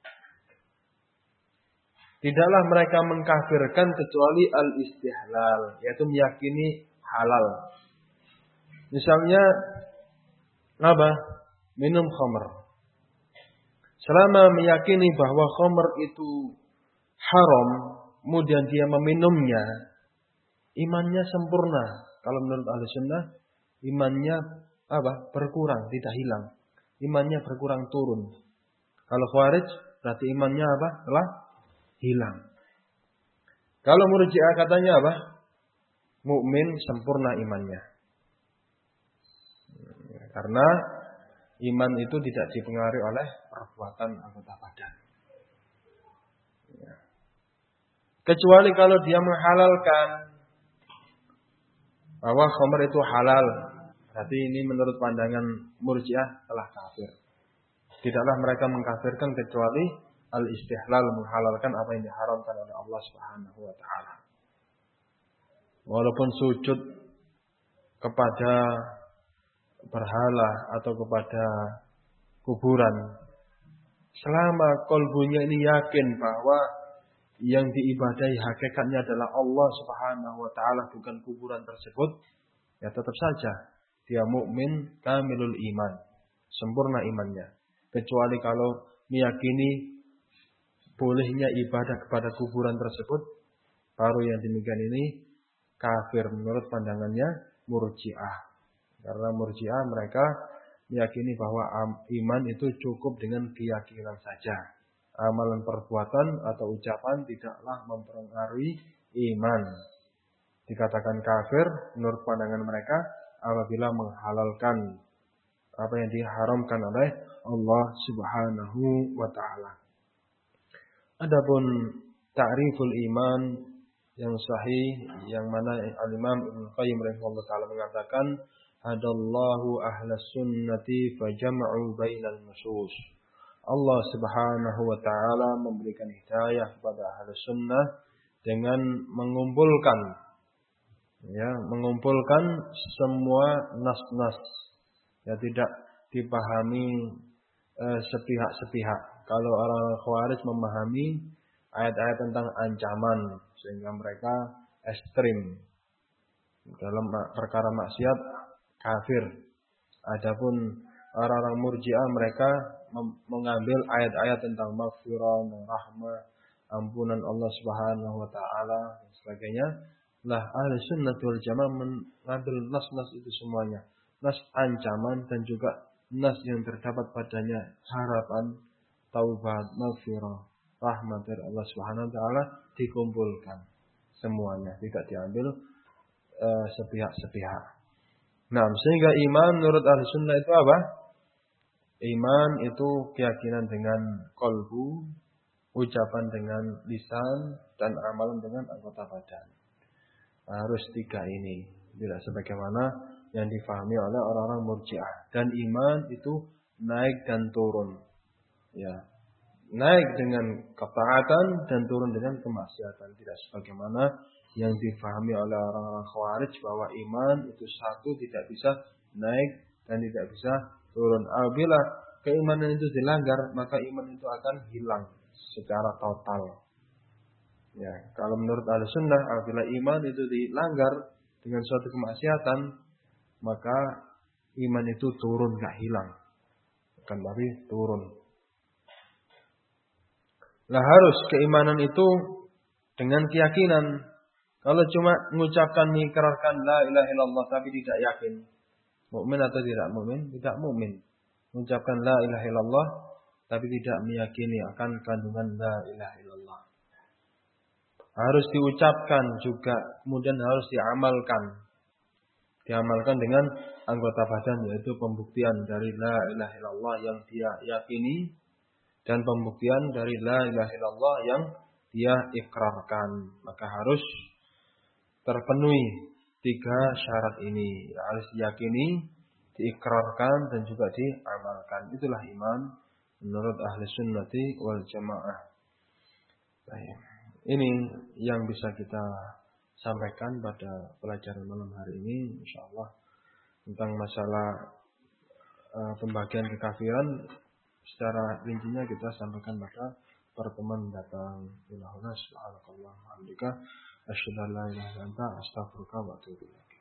Tidaklah mereka mengkafirkan kecuali al-istihlal, yaitu meyakini halal. Misalnya apa? Minum khamr. Selama meyakini bahwa khamr itu haram, kemudian dia meminumnya, imannya sempurna. Kalau menurut Ahlussunnah, imannya apa? Berkurang, tidak hilang. Imannya berkurang turun. Kalau Khawarij, berarti imannya apa? Telah hilang. Kalau Murji'ah katanya apa? Mukmin sempurna imannya. Karena iman itu tidak dipengaruhi oleh perbuatan anggota badan. Kecuali kalau dia menghalalkan bahwa khamr itu halal, berarti ini menurut pandangan Murji'ah telah kafir. Tidaklah mereka mengkafirkan kecuali al-istihlal, menghalalkan apa yang diharamkan oleh Allah Subhanahu wa taala. Walaupun sujud kepada berhala atau kepada kuburan, selama kolbunya ini yakin bahwa yang diibadahi hakikatnya adalah Allah Subhanahu wa taala, bukan kuburan tersebut, ya tetap saja dia mukmin kamilul iman, sempurna imannya. Kecuali kalau meyakini bolehnya ibadah kepada kuburan tersebut, baru yang demikian ini kafir menurut pandangannya Murji'ah. Karena Murji'ah mereka meyakini bahwa iman itu cukup dengan keyakinan saja. Amalan perbuatan atau ucapan tidaklah mempengaruhi iman. Dikatakan kafir menurut pandangan mereka apabila menghalalkan apa yang diharamkan oleh Allah Subhanahu wa taala. Adapun ta'riful iman yang sahih yang mana Al-Imam Ibnu Qayyim rahimahullah taala mengatakan hadallahu ahlas sunnati fajama'u bainal nusus. Allah Subhanahu wa taala memberikan hidayah kepada ahlus sunnah dengan mengumpulkan ya, mengumpulkan semua nas-nas. Ya, tidak dipahami eh, sepihak-sepihak. Kalau orang Khawarij memahami ayat-ayat tentang ancaman sehingga mereka ekstrim dalam perkara maksiat kafir. Adapun orang-orang Murji'ah mereka mengambil ayat-ayat tentang maghfirah, rahmah, ampunan Allah Subhanahu wa taala dan sebagainya. Lah ahli sunnah wal jamaah mengambil nas-nas itu semuanya. Nas ancaman dan juga nas yang terdapat padanya harapan, taubat, maghfirah, rahmat dari Allah Subhanahu wa taala dikumpulkan semuanya, tidak diambil uh, sepihak-sepihak. Nah, sehingga iman menurut ahli sunnah itu apa? Iman itu keyakinan dengan qalbu, ucapan dengan lisan, dan amalan dengan anggota badan. Harus tiga ini. Tidak sebagaimana yang difahami oleh orang-orang Murji'ah. Dan iman itu naik dan turun. Ya, naik dengan ketaatan dan turun dengan kemaksiatan. Tidak sebagaimana yang difahami oleh orang-orang Khawarij bahwa iman itu satu tidak bisa naik dan tidak bisa turun. Apabila keimanan itu dilanggar, maka iman itu akan hilang secara total. Ya, kalau menurut Ahlussunnah, apabila iman itu dilanggar dengan suatu kemaksiatan, maka iman itu turun, gak hilang, akan tapi turun. Nah, harus keimanan itu dengan keyakinan. Kalau cuma mengucapkan, mengikrarkan la ilaha illallah tapi tidak yakin, mukmin atau tidak mukmin? Tidak mukmin. Mengucapkan la ilaha illallah tapi tidak meyakini akan kandungan la ilaha illallah. Harus diucapkan juga, kemudian harus diamalkan. Diamalkan dengan anggota badan, yaitu pembuktian dari la ilaha illallah yang dia yakini dan pembuktian dari la ilaha illallah yang dia ikrarkan. Maka harus terpenuhi tiga syarat ini. Harus diyakini, diikrarkan, dan juga diamalkan. Itulah iman menurut ahli sunnati wal jamaah. Baik. Ini yang bisa kita sampaikan pada pelajaran malam hari ini, insyaallah, tentang masalah uh, pembagian kekafiran. Secara rincinya kita sampaikan pada pertemuan mendatang. Subhanallah, subhanakallah, alhamdulillah, asyhadu an la ilaha illa anta, astaghfiruka wa atubu ilaik.